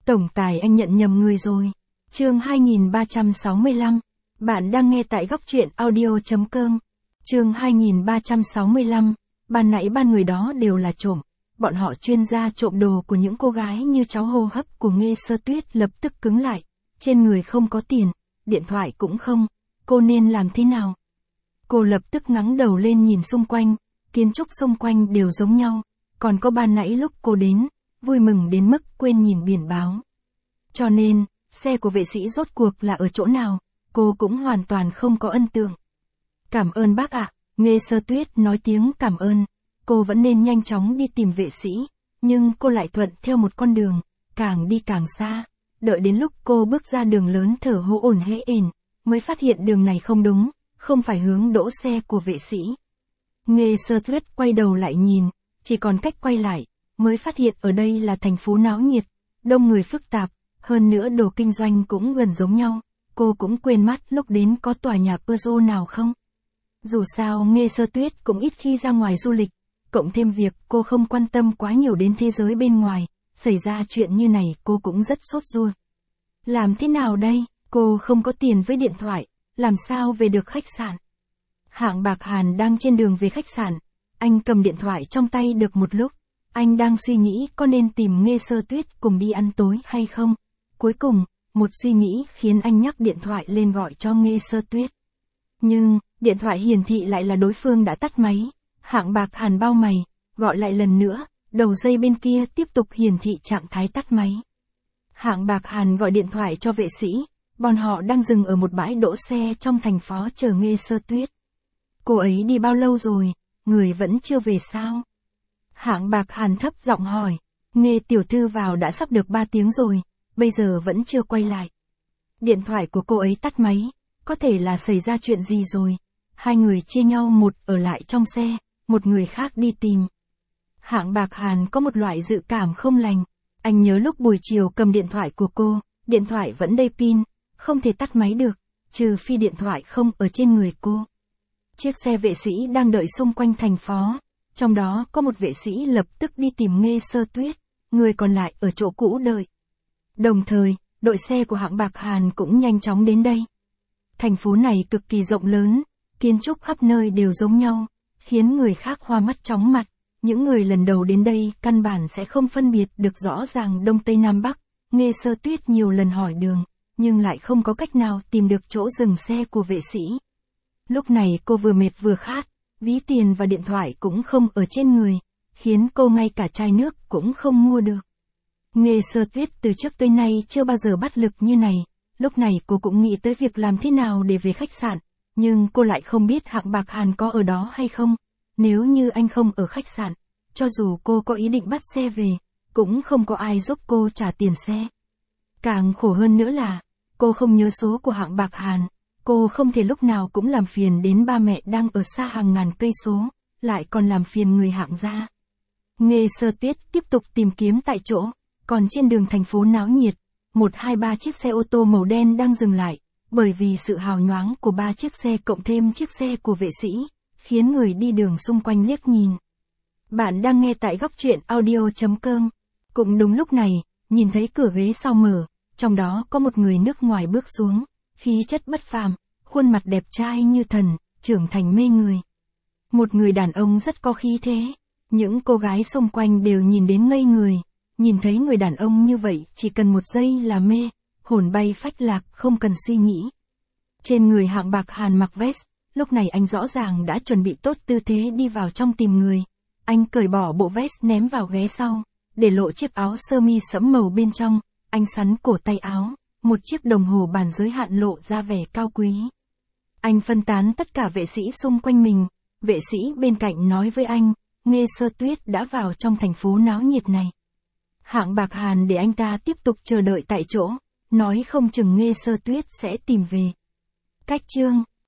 Tổng tài anh nhận nhầm người rồi. Chương 2365. Bạn đang nghe tại góc truyện audio.com. Chương 2365. Ban nãy ba người đó đều là trộm. Bọn họ chuyên gia trộm đồ của những cô gái như cháu hô hấp của Nghê Sơ Tuyết lập tức cứng lại. Trên người không có tiền, điện thoại cũng không. Cô nên làm thế nào? Cô lập tức ngẩng đầu lên nhìn xung quanh. Kiến trúc xung quanh đều giống nhau. Còn có ban nãy lúc cô đến, vui mừng đến mức quên nhìn biển báo. Cho nên, xe của vệ sĩ rốt cuộc là ở chỗ nào, cô cũng hoàn toàn không có ấn tượng. Cảm ơn bác ạ, Nghê Sơ Tuyết nói tiếng cảm ơn. Cô vẫn nên nhanh chóng đi tìm vệ sĩ, nhưng cô lại thuận theo một con đường, càng đi càng xa. Đợi đến lúc cô bước ra đường lớn thở hổn ổn hễ ền, mới phát hiện đường này không đúng, không phải hướng đỗ xe của vệ sĩ. Nghê Sơ Tuyết quay đầu lại nhìn, chỉ còn cách quay lại, mới phát hiện ở đây là thành phố náo nhiệt, đông người phức tạp, hơn nữa đồ kinh doanh cũng gần giống nhau. Cô cũng quên mất lúc đến có tòa nhà Peugeot nào không. Dù sao Nghê Sơ Tuyết cũng ít khi ra ngoài du lịch, cộng thêm việc cô không quan tâm quá nhiều đến thế giới bên ngoài, xảy ra chuyện như này cô cũng rất sốt ruột. Làm thế nào đây, cô không có tiền với điện thoại, làm sao về được khách sạn? Hạng Bạc Hàn đang trên đường về khách sạn, anh cầm điện thoại trong tay được một lúc, anh đang suy nghĩ có nên tìm Nghê Sơ Tuyết cùng đi ăn tối hay không. Cuối cùng, một suy nghĩ khiến anh nhấc điện thoại lên gọi cho Nghê Sơ Tuyết. Nhưng, điện thoại hiển thị lại là đối phương đã tắt máy. Hạng Bạc Hàn bao mày, gọi lại lần nữa, đầu dây bên kia tiếp tục hiển thị trạng thái tắt máy. Hạng Bạc Hàn gọi điện thoại cho vệ sĩ, bọn họ đang dừng ở một bãi đỗ xe trong thành phố chờ Nghê Sơ Tuyết. Cô ấy đi bao lâu rồi, người vẫn chưa về sao? Hạng Bạc Hàn thấp giọng hỏi, Nghê tiểu thư vào đã sắp được 3 tiếng rồi, bây giờ vẫn chưa quay lại. Điện thoại của cô ấy tắt máy, có thể là xảy ra chuyện gì rồi. Hai người chia nhau, một ở lại trong xe, một người khác đi tìm. Hạng Bạc Hàn có một loại dự cảm không lành. Anh nhớ lúc buổi chiều cầm điện thoại của cô, điện thoại vẫn đầy pin, không thể tắt máy được, trừ phi điện thoại không ở trên người cô. Chiếc xe vệ sĩ đang đợi xung quanh thành phố, trong đó có một vệ sĩ lập tức đi tìm Nghê Sơ Tuyết, người còn lại ở chỗ cũ đợi. Đồng thời, đội xe của Hạng Bạc Hàn cũng nhanh chóng đến đây. Thành phố này cực kỳ rộng lớn, kiến trúc khắp nơi đều giống nhau, khiến người khác hoa mắt chóng mặt. Những người lần đầu đến đây căn bản sẽ không phân biệt được rõ ràng Đông Tây Nam Bắc. Nghê Sơ Tuyết nhiều lần hỏi đường, nhưng lại không có cách nào tìm được chỗ dừng xe của vệ sĩ. Lúc này cô vừa mệt vừa khát, ví tiền và điện thoại cũng không ở trên người, khiến cô ngay cả chai nước cũng không mua được. Nghê Sơ Tuyết từ trước tới nay chưa bao giờ bắt lực như này, lúc này cô cũng nghĩ tới việc làm thế nào để về khách sạn, nhưng cô lại không biết Hạng Bạc Hàn có ở đó hay không. Nếu như anh không ở khách sạn, cho dù cô có ý định bắt xe về, cũng không có ai giúp cô trả tiền xe. Càng khổ hơn nữa là, cô không nhớ số của Hạng Bạc Hàn, cô không thể lúc nào cũng làm phiền đến ba mẹ đang ở xa hàng ngàn cây số, lại còn làm phiền người Hạng gia. Nghê Sơ Tuyết tiếp tục tìm kiếm tại chỗ, còn trên đường thành phố náo nhiệt, 1-2-3 chiếc xe ô tô màu đen đang dừng lại, bởi vì sự hào nhoáng của 3 chiếc xe cộng thêm chiếc xe của vệ sĩ, khiến người đi đường xung quanh liếc nhìn. Bạn đang nghe tại góc truyện audio.com. Cũng đúng lúc này, nhìn thấy cửa ghế sau mở, trong đó có một người nước ngoài bước xuống, khí chất bất phàm, khuôn mặt đẹp trai như thần, trưởng thành mê người. Một người đàn ông rất có khí thế, những cô gái xung quanh đều nhìn đến ngây người, nhìn thấy người đàn ông như vậy chỉ cần một giây là mê, hồn bay phách lạc không cần suy nghĩ. Trên người Hạng Bạc Hàn mặc vest, lúc này anh rõ ràng đã chuẩn bị tốt tư thế đi vào trong tìm người. Anh cởi bỏ bộ vest ném vào ghế sau, để lộ chiếc áo sơ mi sẫm màu bên trong, anh xắn cổ tay áo, một chiếc đồng hồ bàn giới hạn lộ ra vẻ cao quý. Anh phân tán tất cả vệ sĩ xung quanh mình, vệ sĩ bên cạnh nói với anh, Nghê Sơ Tuyết đã vào trong thành phố náo nhiệt này. Hạng Bạc Hàn để anh ta tiếp tục chờ đợi tại chỗ, nói không chừng Nghê Sơ Tuyết sẽ tìm về. Cách chương